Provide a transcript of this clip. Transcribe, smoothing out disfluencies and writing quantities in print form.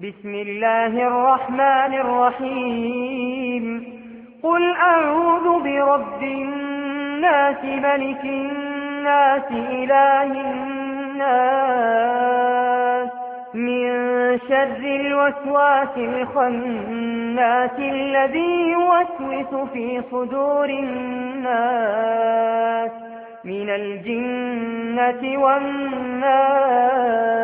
بسم الله الرحمن الرحيم قل أعوذ برب الناس ملك الناس إله الناس من شر الوسواس الخناس الذي يوسوس في صدور الناس من الجنة والناس.